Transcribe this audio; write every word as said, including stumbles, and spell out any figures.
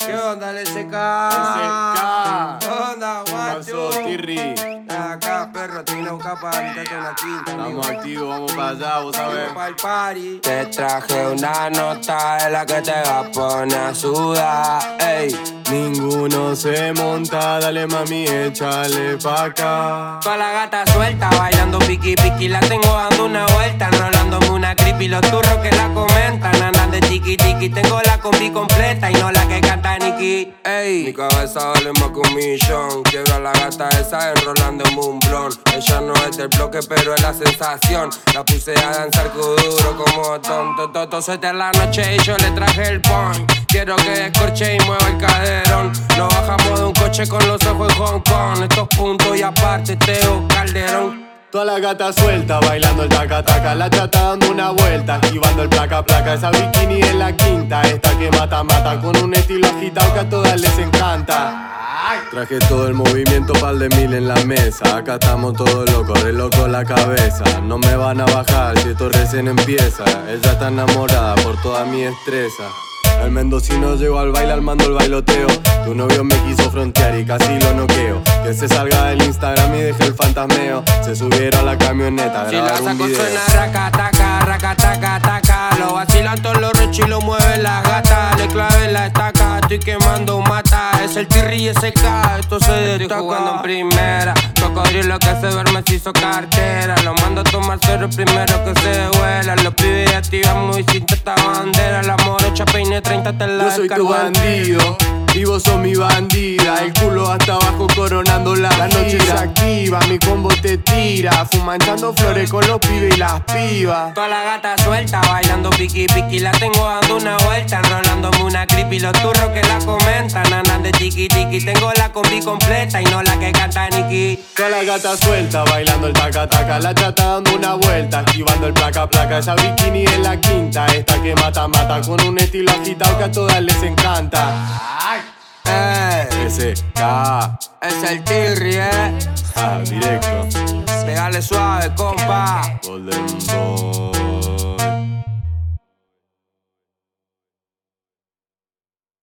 ¿Qué onda, L S K? L S K. ¿Qué onda, guacho? Pasó, Tirri. Acá, perro, te vine a buscar para invitarte a una quinta. Estamos activos, vamos para allá, vos sabés. Para el party. Te traje una nota de la que te va a poner a sudar. Ey. Ninguno se monta, dale mami, échale pa' acá. Toda la gata suelta, bailando piqui piqui. La tengo dando una vuelta, enrolándome una creepy. Los turros que la comentan andan de tiki tiki. Tengo la combi completa y no la que canta Nicki. Ey, mi cabeza vale más que un millón. Quiero a la gata esa enrolándome un blon. Ella no es del bloque, pero es la sensación. La puse a danzar duro como tonto. Toto suelta en la noche y yo le traje el point. Quiero que descorche y mueva el caderón. Nos bajamos de un coche con los ojos en Hong Kong. Estos puntos y aparte Teo Calderón. Toda la gata suelta, bailando el taca taca. La chata dando una vuelta, esquivando el placa placa. Esa bikini en la quinta, esta que mata mata. Con un estilo agitado que a todas les encanta. Traje todo el movimiento pa'l de mil en la mesa. Acá estamos todos locos, re loco la cabeza. No me van a bajar si esto recién empieza. Ella está enamorada por toda mi destreza. El mendocino llegó al baile al mando el bailoteo. Tu novio me quiso frontear y casi lo noqueo. Que se salga del Instagram y deje el fantasmeo. Se subieron a la camioneta a si grabar la un saco video. suena raca taca, raca taca taca. Lo vacilan todos los rechos y lo mueven las gatas. Le clavé la estaca, estoy quemando mata. Es el Tirri y ese K, esto se destaca. Estoy jugando en primera. Cocodrilo que se duerme se hizo cartera. Lo mando a tomar cero primero que se vuela. Los pibes activan muy sin esta bandera. La morocha peine treinta te la Yo soy tu bandido y vos sos mi bandida. El culo hasta abajo coronando la La noche se activa, mi combo te tira. Fumanchando flores con los pibes y las pibas. Toda la gata suelta, bailando piqui piqui. La tengo dando una vuelta, enrolándome una creepy. Los turros que la comentan andan de tiki tiki. Tengo la combi completa y no la que canta Nicki. Toda la gata suelta, bailando el taca taca. La chata dando una vuelta, esquivando el placa placa. Esa bikini en la quinta, esta que mata mata. Con un estilo agitado que a todas les encanta. Ey, S K. es el Tirri, eh. Ah, directo. Pegale suave, compa. Golden Boy.